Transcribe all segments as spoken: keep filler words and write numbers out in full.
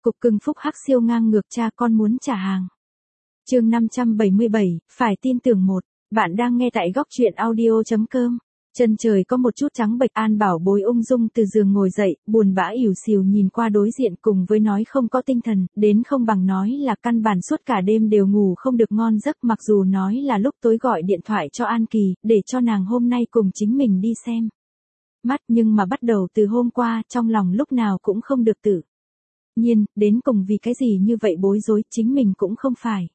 Cục cưng phúc hắc siêu ngang ngược cha con muốn trả hàng. Chương năm trăm bảy mươi bảy, phải tin tưởng một. Bạn đang nghe tại góc truyện audio chấm com. Chân trời có một chút trắng bệch, An Bảo Bối ung dung từ giường ngồi dậy, buồn bã ỉu xìu nhìn qua đối diện cùng với nói không có tinh thần, đến không bằng nói là căn bản suốt cả đêm đều ngủ không được ngon giấc, mặc dù nói là lúc tối gọi điện thoại cho An Kỳ, để cho nàng hôm nay cùng chính mình đi xem mắt, nhưng mà bắt đầu từ hôm qua, trong lòng lúc nào cũng không được tự nhiên, đến cùng vì cái gì như vậy bối rối, chính mình cũng không phải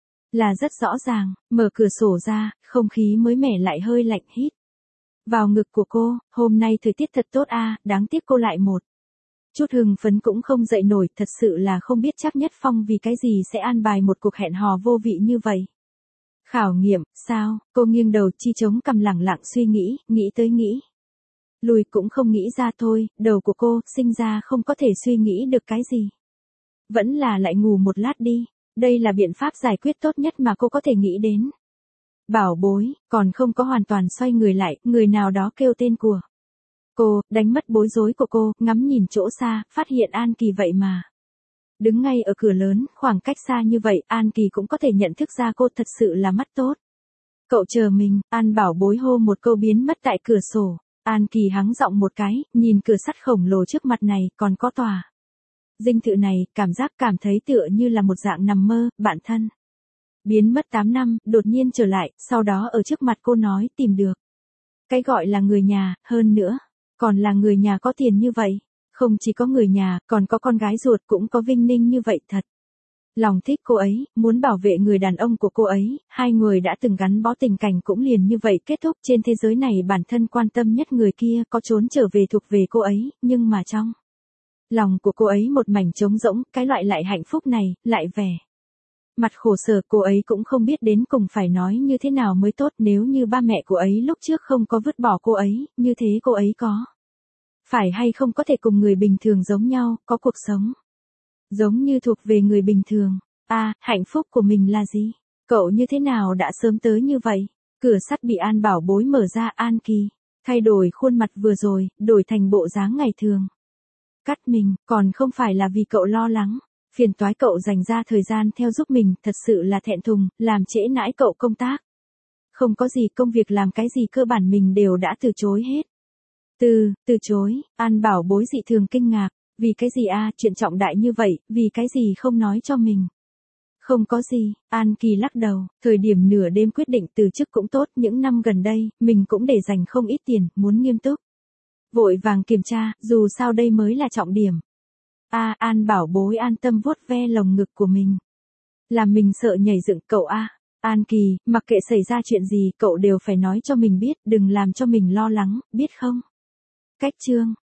là rất rõ ràng. Mở cửa sổ ra, không khí mới mẻ lại hơi lạnh hít vào ngực của cô. Hôm nay thời tiết thật tốt a, đáng tiếc cô lại một chút hưng phấn cũng không dậy nổi, thật sự là không biết Trác Nhất Phong vì cái gì sẽ an bài một cuộc hẹn hò vô vị như vậy. Khảo nghiệm, sao? Cô nghiêng đầu chi chống cằm lẳng lặng suy nghĩ, nghĩ tới nghĩ lùi cũng không nghĩ ra thôi, đầu của cô sinh ra không có thể suy nghĩ được cái gì. Vẫn là lại ngủ một lát đi, đây là biện pháp giải quyết tốt nhất mà cô có thể nghĩ đến. Bảo bối, còn không có hoàn toàn xoay người lại, người nào đó kêu tên của cô, đánh mất bối rối của cô, ngắm nhìn chỗ xa, phát hiện An Kỳ vậy mà đứng ngay ở cửa lớn, khoảng cách xa như vậy, An Kỳ cũng có thể nhận thức ra cô thật sự là mắt tốt. Cậu chờ mình, An Bảo Bối hô một câu biến mất tại cửa sổ. An Kỳ hắng giọng một cái, nhìn cửa sắt khổng lồ trước mặt này, còn có tòa dinh thự này, cảm giác cảm thấy tựa như là một dạng nằm mơ, bạn thân biến mất tám năm, đột nhiên trở lại, sau đó ở trước mặt cô nói tìm được cái gọi là người nhà, hơn nữa còn là người nhà có tiền như vậy. Không chỉ có người nhà, còn có con gái ruột, cũng có Vinh Ninh như vậy, thật lòng thích cô ấy, muốn bảo vệ người đàn ông của cô ấy, hai người đã từng gắn bó, tình cảnh cũng liền như vậy kết thúc. Trên thế giới này bản thân quan tâm nhất người kia có trốn trở về thuộc về cô ấy, nhưng mà trong lòng của cô ấy một mảnh trống rỗng, cái loại lại hạnh phúc này, lại vẻ mặt khổ sở, cô ấy cũng không biết đến cùng phải nói như thế nào mới tốt. Nếu như ba mẹ cô ấy lúc trước không có vứt bỏ cô ấy, như thế cô ấy có phải hay không có thể cùng người bình thường giống nhau, có cuộc sống giống như thuộc về người bình thường. À, hạnh phúc của mình là gì? Cậu như thế nào đã sớm tới như vậy? Cửa sắt bị An Bảo Bối mở ra, An Kỳ thay đổi khuôn mặt vừa rồi, đổi thành bộ dáng ngày thường. Cắt mình, còn không phải là vì cậu lo lắng phiền toái cậu dành ra thời gian theo giúp mình, thật sự là thẹn thùng, làm trễ nãi cậu công tác. Không có gì, công việc làm cái gì cơ bản mình đều đã từ chối hết. Từ, từ chối, An Bảo Bối dị thường kinh ngạc. Vì cái gì a, chuyện trọng đại như vậy, vì cái gì không nói cho mình? Không có gì, An Kỳ lắc đầu, thời điểm nửa đêm quyết định từ chức cũng tốt, những năm gần đây, mình cũng để dành không ít tiền, muốn nghiêm túc vội vàng kiểm tra, dù sao đây mới là trọng điểm. A, An Bảo Bối an tâm vuốt ve lồng ngực của mình. Làm mình sợ nhảy dựng, cậu a, An Kỳ, mặc kệ xảy ra chuyện gì, cậu đều phải nói cho mình biết, đừng làm cho mình lo lắng, biết không? Cách chương